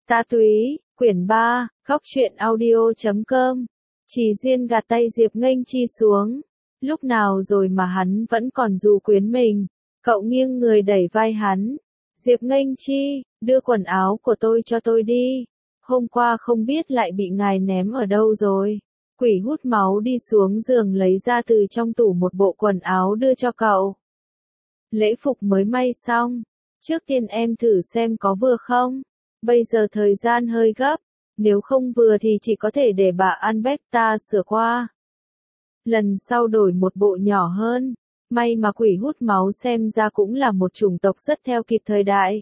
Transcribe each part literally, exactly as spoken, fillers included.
Ta Túy, quyển ba, góc truyện audio chấm com. Trì Diên gạt tay Diệp Nghênh Chi xuống. Lúc nào rồi mà hắn vẫn còn du quyến mình. Cậu nghiêng người đẩy vai hắn. Diệp Nghênh Chi, đưa quần áo của tôi cho tôi đi. Hôm qua không biết lại bị ngài ném ở đâu rồi. Quỷ hút máu đi xuống giường lấy ra từ trong tủ một bộ quần áo đưa cho cậu. Lễ phục mới may xong. Trước tiên em thử xem có vừa không. Bây giờ thời gian hơi gấp. Nếu không vừa thì chỉ có thể để bà Alberta sửa qua. Lần sau đổi một bộ nhỏ hơn. May mà quỷ hút máu xem ra cũng là một chủng tộc rất theo kịp thời đại.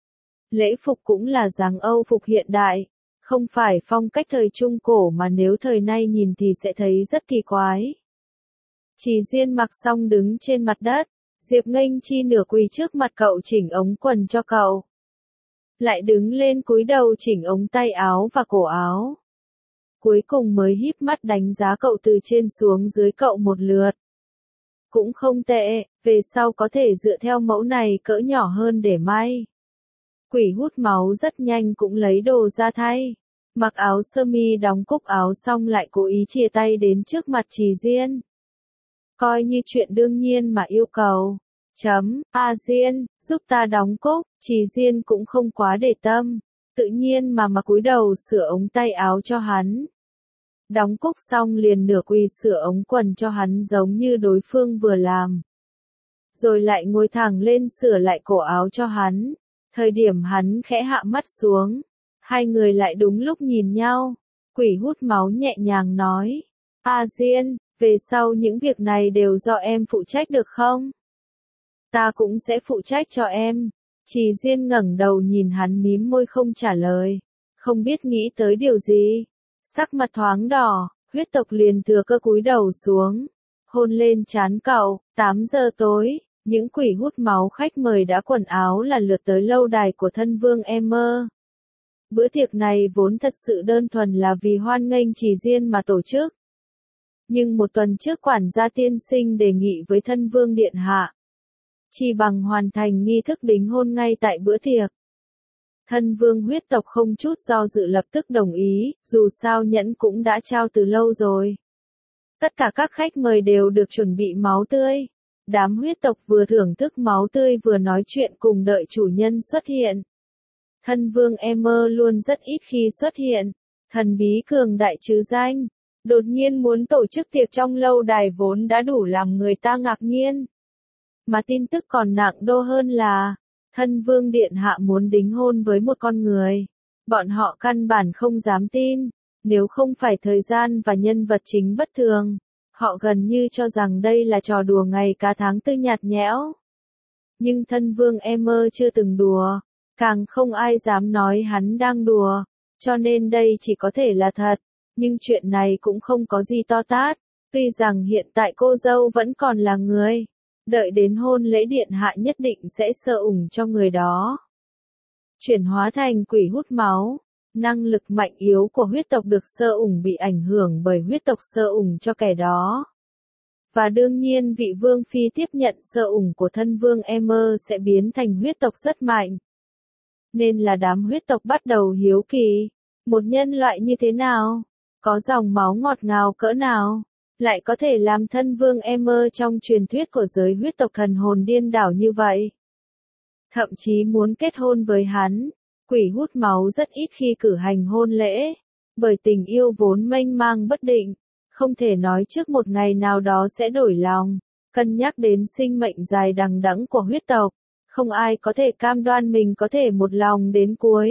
Lễ phục cũng là dáng Âu phục hiện đại. Không phải phong cách thời Trung Cổ mà nếu thời nay nhìn thì sẽ thấy rất kỳ quái. Trì Diên mặc xong đứng trên mặt đất. Diệp Nghênh Chi nửa quỳ trước mặt cậu chỉnh ống quần cho cậu. Lại đứng lên cúi đầu chỉnh ống tay áo và cổ áo. Cuối cùng mới híp mắt đánh giá cậu từ trên xuống dưới cậu một lượt. Cũng không tệ, về sau có thể dựa theo mẫu này cỡ nhỏ hơn để may. Quỷ hút máu rất nhanh cũng lấy đồ ra thay. Mặc áo sơ mi đóng cúc áo xong lại cố ý chìa tay đến trước mặt Trì Diên. Coi như chuyện đương nhiên mà yêu cầu. Chấm, A Diên, giúp ta đóng cúc. Trì Diên cũng không quá để tâm. Tự nhiên mà mà cúi đầu sửa ống tay áo cho hắn. Đóng cúc xong liền nửa quỳ sửa ống quần cho hắn giống như đối phương vừa làm. Rồi lại ngồi thẳng lên sửa lại cổ áo cho hắn. Thời điểm hắn khẽ hạ mắt xuống. Hai người lại đúng lúc nhìn nhau. Quỷ hút máu nhẹ nhàng nói. A Diên, về sau những việc này đều do em phụ trách được không? Ta cũng sẽ phụ trách cho em. Trì Diên ngẩng đầu nhìn hắn mím môi không trả lời. Không biết nghĩ tới điều gì. Sắc mặt thoáng đỏ, huyết tộc liền thừa cơ cúi đầu xuống. Hôn lên trán cậu. tám giờ tối, những quỷ hút máu khách mời đã quần áo là lượt tới lâu đài của thân vương Emmer. Bữa tiệc này vốn thật sự đơn thuần là vì hoan nghênh Trì Diên mà tổ chức. Nhưng một tuần trước quản gia tiên sinh đề nghị với thân vương điện hạ. Chỉ bằng hoàn thành nghi thức đính hôn ngay tại bữa tiệc. Thân vương huyết tộc không chút do dự lập tức đồng ý, dù sao nhẫn cũng đã trao từ lâu rồi. Tất cả các khách mời đều được chuẩn bị máu tươi. Đám huyết tộc vừa thưởng thức máu tươi vừa nói chuyện cùng đợi chủ nhân xuất hiện. Thân vương Emmer luôn rất ít khi xuất hiện. Thần bí cường đại chứ danh. Đột nhiên muốn tổ chức tiệc trong lâu đài vốn đã đủ làm người ta ngạc nhiên. Mà tin tức còn nặng đô hơn là, thân vương điện hạ muốn đính hôn với một con người. Bọn họ căn bản không dám tin, nếu không phải thời gian và nhân vật chính bất thường. Họ gần như cho rằng đây là trò đùa ngày cá tháng tư nhạt nhẽo. Nhưng thân vương Emmer chưa từng đùa, càng không ai dám nói hắn đang đùa, cho nên đây chỉ có thể là thật. Nhưng chuyện này cũng không có gì to tát, tuy rằng hiện tại cô dâu vẫn còn là người. Đợi đến hôn lễ điện hạ nhất định sẽ sơ ủng cho người đó. Chuyển hóa thành quỷ hút máu, năng lực mạnh yếu của huyết tộc được sơ ủng bị ảnh hưởng bởi huyết tộc sơ ủng cho kẻ đó. Và đương nhiên vị vương phi tiếp nhận sơ ủng của thân vương Emmer sẽ biến thành huyết tộc rất mạnh. Nên là đám huyết tộc bắt đầu hiếu kỳ, một nhân loại như thế nào? Có dòng máu ngọt ngào cỡ nào? Lại có thể làm thân vương Emmer trong truyền thuyết của giới huyết tộc thần hồn điên đảo như vậy. Thậm chí muốn kết hôn với hắn. Quỷ hút máu rất ít khi cử hành hôn lễ. Bởi tình yêu vốn mênh mang bất định. Không thể nói trước một ngày nào đó sẽ đổi lòng. Cân nhắc đến sinh mệnh dài đằng đẵng của huyết tộc. Không ai có thể cam đoan mình có thể một lòng đến cuối.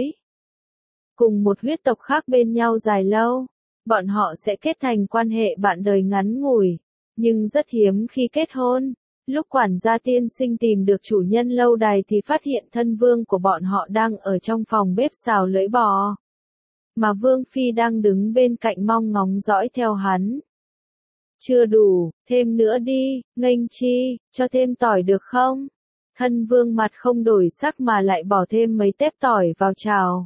Cùng một huyết tộc khác bên nhau dài lâu. Bọn họ sẽ kết thành quan hệ bạn đời ngắn ngủi, nhưng rất hiếm khi kết hôn. Lúc quản gia tiên sinh tìm được chủ nhân lâu đài thì phát hiện thân vương của bọn họ đang ở trong phòng bếp xào lưỡi bò. Mà vương phi đang đứng bên cạnh mong ngóng dõi theo hắn. Chưa đủ, thêm nữa đi, Nghênh Chi, cho thêm tỏi được không? Thân vương mặt không đổi sắc mà lại bỏ thêm mấy tép tỏi vào chảo.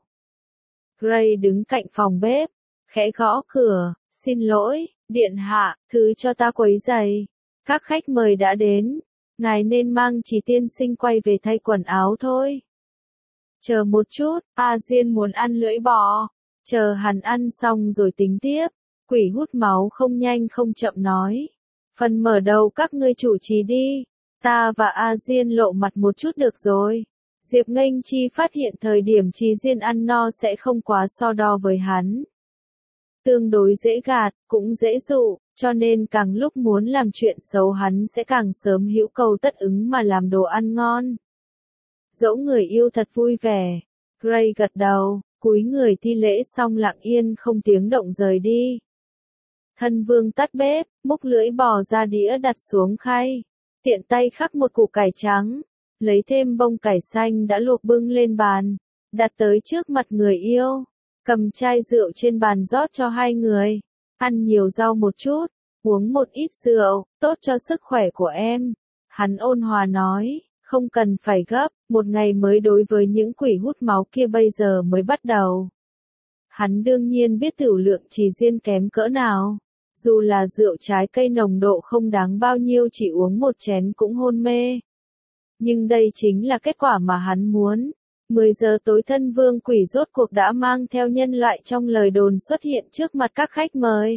Gray đứng cạnh phòng bếp. Khẽ gõ cửa, xin lỗi, điện hạ, thứ cho ta quấy giày. Các khách mời đã đến, ngài nên mang Trì tiên sinh quay về thay quần áo thôi. Chờ một chút, A Diên muốn ăn lưỡi bò. Chờ hắn ăn xong rồi tính tiếp. Quỷ hút máu không nhanh không chậm nói. Phần mở đầu các ngươi chủ trì đi. Ta và A Diên lộ mặt một chút được rồi. Diệp Nghênh Chi phát hiện thời điểm Trì Diên ăn no sẽ không quá so đo với hắn. Tương đối dễ gạt, cũng dễ dụ, cho nên càng lúc muốn làm chuyện xấu hắn sẽ càng sớm hữu cầu tất ứng mà làm đồ ăn ngon. Dẫu người yêu thật vui vẻ. Gray gật đầu, cúi người thi lễ xong lặng yên không tiếng động rời đi. Thân vương tắt bếp, múc lưỡi bò ra đĩa đặt xuống khay. Tiện tay khắc một củ cải trắng. Lấy thêm bông cải xanh đã luộc bưng lên bàn. Đặt tới trước mặt người yêu. Cầm chai rượu trên bàn rót cho hai người. Ăn nhiều rau một chút. Uống một ít rượu, tốt cho sức khỏe của em. Hắn ôn hòa nói, không cần phải gấp. Một ngày mới đối với những quỷ hút máu kia bây giờ mới bắt đầu. Hắn đương nhiên biết tiểu lượng Trì Diên kém cỡ nào. Dù là rượu trái cây nồng độ không đáng bao nhiêu chỉ uống một chén cũng hôn mê. Nhưng đây chính là kết quả mà hắn muốn. mười giờ tối thân vương quỷ rốt cuộc đã mang theo nhân loại trong lời đồn xuất hiện trước mặt các khách mời.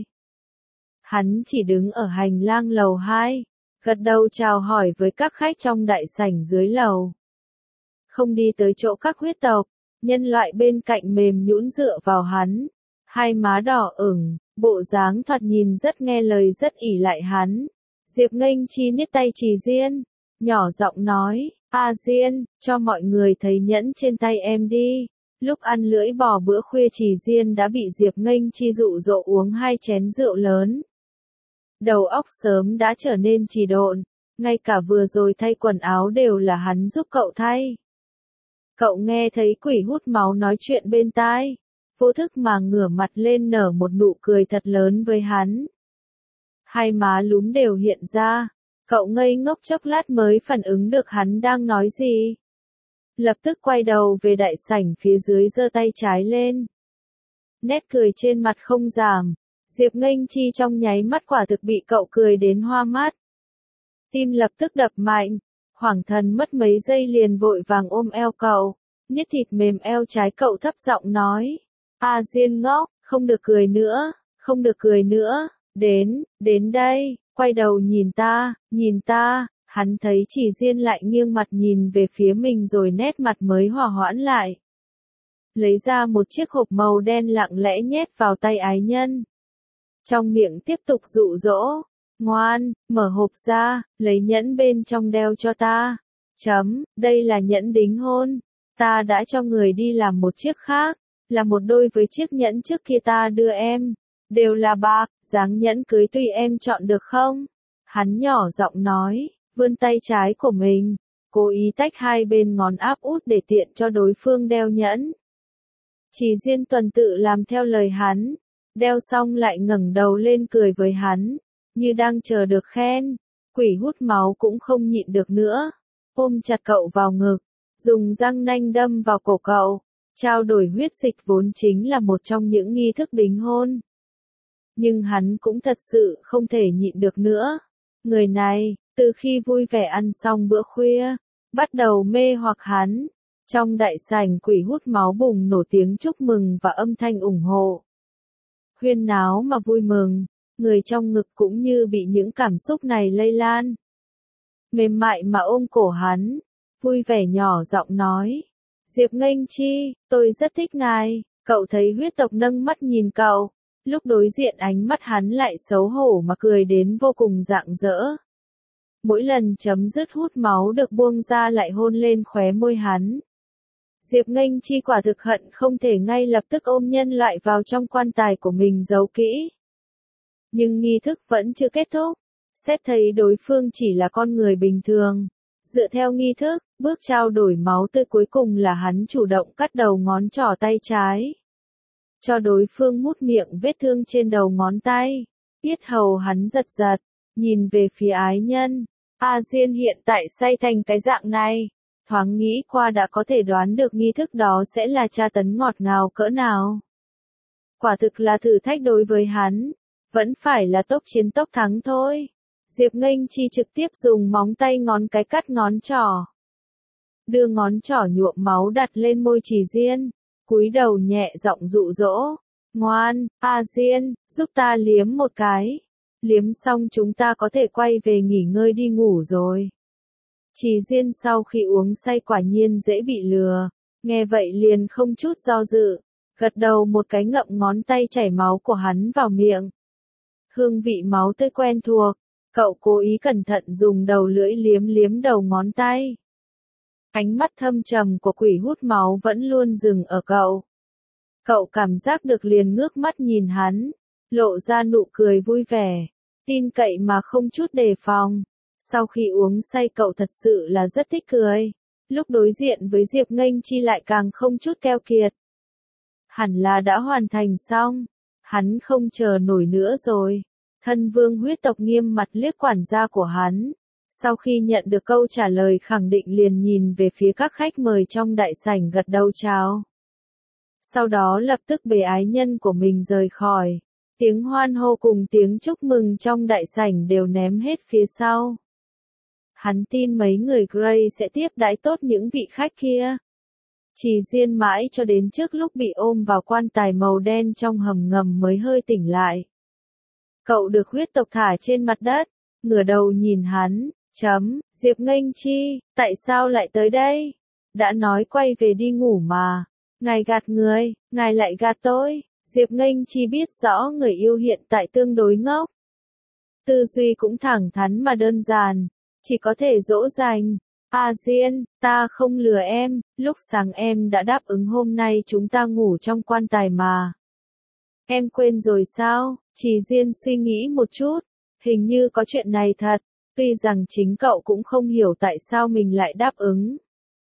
Hắn chỉ đứng ở hành lang lầu hai, gật đầu chào hỏi với các khách trong đại sảnh dưới lầu. Không đi tới chỗ các huyết tộc, nhân loại bên cạnh mềm nhũn dựa vào hắn. Hai má đỏ ửng, bộ dáng thoạt nhìn rất nghe lời rất ỷ lại hắn. Diệp Nghênh Chi niết tay Trì Diên, nhỏ giọng nói, A Diên, cho mọi người thấy nhẫn trên tay em đi. Lúc ăn lưỡi bò bữa khuya Trì Diên đã bị Diệp Nghênh Chi dụ dỗ uống hai chén rượu lớn. Đầu óc sớm đã trở nên trì độn, ngay cả vừa rồi thay quần áo đều là hắn giúp cậu thay. Cậu nghe thấy quỷ hút máu nói chuyện bên tai, vô thức mà ngửa mặt lên nở một nụ cười thật lớn với hắn. Hai má lúm đều hiện ra, cậu ngây ngốc chốc lát mới phản ứng được hắn đang nói gì. Lập tức quay đầu về đại sảnh phía dưới giơ tay trái lên. Nét cười trên mặt không giảm, Diệp Nghênh Chi trong nháy mắt quả thực bị cậu cười đến hoa mắt. Tim lập tức đập mạnh, hoảng thần mất mấy giây liền vội vàng ôm eo cậu, niết thịt mềm eo trái cậu thấp giọng nói. A Diên ngốc, không được cười nữa, không được cười nữa, đến, đến đây, quay đầu nhìn ta, nhìn ta, hắn thấy Trì Diên lại nghiêng mặt nhìn về phía mình rồi nét mặt mới hòa hoãn lại. Lấy ra một chiếc hộp màu đen lặng lẽ nhét vào tay ái nhân. Trong miệng tiếp tục dụ dỗ, ngoan, mở hộp ra, lấy nhẫn bên trong đeo cho ta. Chấm, đây là nhẫn đính hôn, ta đã cho người đi làm một chiếc khác, là một đôi với chiếc nhẫn trước kia ta đưa em, đều là bạc, dáng nhẫn cưới tùy em chọn được không? Hắn nhỏ giọng nói, vươn tay trái của mình, cố ý tách hai bên ngón áp út để tiện cho đối phương đeo nhẫn. Trì Diên tuần tự làm theo lời hắn, đeo xong lại ngẩng đầu lên cười với hắn, như đang chờ được khen. Quỷ hút máu cũng không nhịn được nữa, ôm chặt cậu vào ngực, dùng răng nanh đâm vào cổ cậu. Trao đổi huyết dịch vốn chính là một trong những nghi thức đính hôn. Nhưng hắn cũng thật sự không thể nhịn được nữa. Người này, từ khi vui vẻ ăn xong bữa khuya, bắt đầu mê hoặc hắn. Trong đại sảnh quỷ hút máu bùng nổ tiếng chúc mừng và âm thanh ủng hộ. Huyên náo mà vui mừng, người trong ngực cũng như bị những cảm xúc này lây lan. Mềm mại mà ôm cổ hắn, vui vẻ nhỏ giọng nói. Diệp Nghênh Chi, tôi rất thích ngài. Cậu thấy huyết tộc nâng mắt nhìn cậu, lúc đối diện ánh mắt hắn lại xấu hổ mà cười đến vô cùng rạng rỡ. Mỗi lần chấm dứt hút máu được buông ra lại hôn lên khóe môi hắn. Diệp Nghênh Chi quả thực hận không thể ngay lập tức ôm nhân loại vào trong quan tài của mình giấu kỹ. Nhưng nghi thức vẫn chưa kết thúc, xét thấy đối phương chỉ là con người bình thường. Dựa theo nghi thức, bước trao đổi máu tươi cuối cùng là hắn chủ động cắt đầu ngón trỏ tay trái. Cho đối phương mút miệng vết thương trên đầu ngón tay. Yết hầu hắn giật giật, nhìn về phía ái nhân. A Diên hiện tại say thành cái dạng này. Thoáng nghĩ qua đã có thể đoán được nghi thức đó sẽ là tra tấn ngọt ngào cỡ nào. Quả thực là thử thách đối với hắn. Vẫn phải là tốc chiến tốc thắng thôi. Diệp Nghênh Chi trực tiếp dùng móng tay ngón cái cắt ngón trỏ. đưa ngón trỏ nhuộm máu đặt lên môi Trì Diên, cúi đầu nhẹ giọng dụ dỗ, ngoan, A Diên, giúp ta liếm một cái, liếm xong chúng ta có thể quay về nghỉ ngơi đi ngủ rồi. Trì Diên sau khi uống say quả nhiên dễ bị lừa, nghe vậy liền không chút do dự, gật đầu một cái ngậm ngón tay chảy máu của hắn vào miệng. Hương vị máu tươi quen thuộc, cậu cố ý cẩn thận dùng đầu lưỡi liếm liếm đầu ngón tay. Ánh mắt thâm trầm của quỷ hút máu vẫn luôn dừng ở cậu. Cậu cảm giác được liền ngước mắt nhìn hắn, lộ ra nụ cười vui vẻ, tin cậy mà không chút đề phòng. Sau khi uống say cậu thật sự là rất thích cười, lúc đối diện với Diệp Nghênh Chi lại càng không chút keo kiệt. Hẳn là đã hoàn thành xong, hắn không chờ nổi nữa rồi. Thân vương huyết tộc nghiêm mặt liếc quản gia của hắn, sau khi nhận được câu trả lời khẳng định liền nhìn về phía các khách mời trong đại sảnh gật đầu chào. Sau đó lập tức bế ái nhân của mình rời khỏi, tiếng hoan hô cùng tiếng chúc mừng trong đại sảnh đều ném hết phía sau. Hắn tin mấy người Grey sẽ tiếp đãi tốt những vị khách kia. Trì Diên mãi cho đến trước lúc bị ôm vào quan tài màu đen trong hầm ngầm mới hơi tỉnh lại. Cậu được huyết tộc thả trên mặt đất, ngửa đầu nhìn hắn, chấm, Diệp Nghênh Chi, tại sao lại tới đây? Đã nói quay về đi ngủ mà. Ngài gạt người, ngài lại gạt tôi. Diệp Nghênh Chi biết rõ người yêu hiện tại tương đối ngốc. Tư duy cũng thẳng thắn mà đơn giản, chỉ có thể dỗ dành. A Diên, ta không lừa em, lúc sáng em đã đáp ứng hôm nay chúng ta ngủ trong quan tài mà. Em quên rồi sao? Trì Diên suy nghĩ một chút, hình như có chuyện này thật, tuy rằng chính cậu cũng không hiểu tại sao mình lại đáp ứng.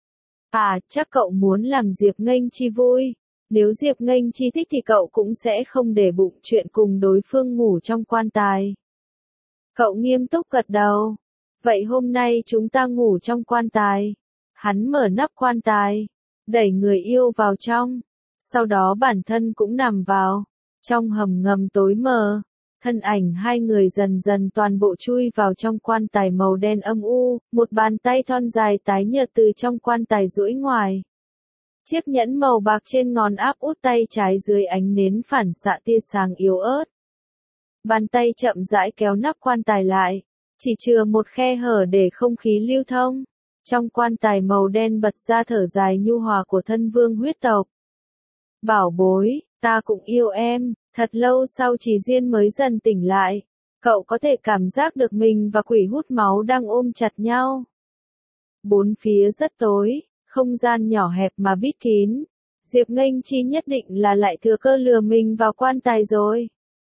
À, chắc cậu muốn làm Diệp Nghênh Chi vui, nếu Diệp Nghênh Chi thích thì cậu cũng sẽ không để bụng chuyện cùng đối phương ngủ trong quan tài. Cậu nghiêm túc gật đầu, vậy hôm nay chúng ta ngủ trong quan tài. Hắn mở nắp quan tài, đẩy người yêu vào trong, sau đó bản thân cũng nằm vào. Trong hầm ngầm tối mờ, thân ảnh hai người dần dần toàn bộ chui vào trong quan tài màu đen âm u, một bàn tay thon dài tái nhợt từ trong quan tài duỗi ngoài. Chiếc nhẫn màu bạc trên ngón áp út tay trái dưới ánh nến phản xạ tia sáng yếu ớt. Bàn tay chậm rãi kéo nắp quan tài lại, chỉ chừa một khe hở để không khí lưu thông. Trong quan tài màu đen bật ra thở dài nhu hòa của thân vương huyết tộc. Bảo bối, ta cũng yêu em. Thật lâu sau Trì Diên mới dần tỉnh lại, cậu có thể cảm giác được mình và quỷ hút máu đang ôm chặt nhau. Bốn phía rất tối, không gian nhỏ hẹp mà bít kín. Diệp Nghênh Chi nhất định là lại thừa cơ lừa mình vào quan tài rồi.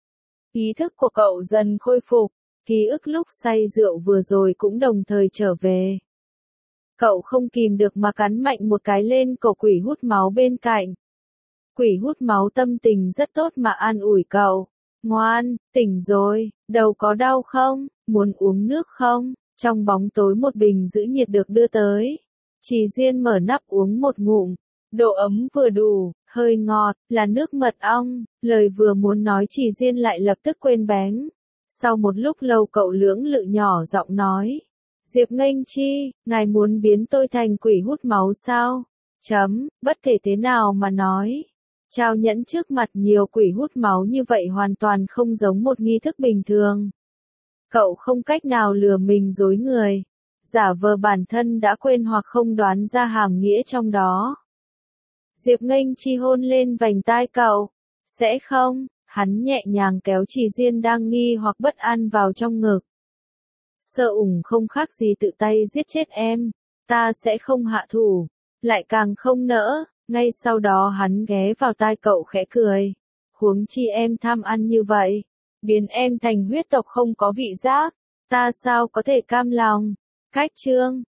Ý thức của cậu dần khôi phục, ký ức lúc say rượu vừa rồi cũng đồng thời trở về. Cậu không kìm được mà cắn mạnh một cái lên cổ quỷ hút máu bên cạnh. Quỷ hút máu tâm tình rất tốt mà an ủi cậu. Ngoan, tỉnh rồi, đầu có đau không, muốn uống nước không? Trong bóng tối một bình giữ nhiệt được đưa tới. Trì Diên mở nắp uống một ngụm, độ ấm vừa đủ, hơi ngọt, là nước mật ong. Lời vừa muốn nói Trì Diên lại lập tức quên bén. Sau một lúc lâu cậu lưỡng lự nhỏ giọng nói. Diệp Nghênh Chi, ngài muốn biến tôi thành quỷ hút máu sao? Chấm, bất kể thế nào mà nói. Trao nhẫn trước mặt nhiều quỷ hút máu như vậy hoàn toàn không giống một nghi thức bình thường. Cậu không cách nào lừa mình dối người, giả vờ bản thân đã quên hoặc không đoán ra hàm nghĩa trong đó. Diệp Nghênh Chi hôn lên vành tai cậu. Sẽ không, hắn nhẹ nhàng kéo Trì Diên đang nghi hoặc bất an vào trong ngực. Sợ ủng không khác gì tự tay giết chết em, ta sẽ không hạ thủ, lại càng không nỡ. Ngay sau đó hắn ghé vào tai cậu khẽ cười. Huống chi em tham ăn như vậy, biến em thành huyết tộc không có vị giác, ta sao có thể cam lòng. Cách chương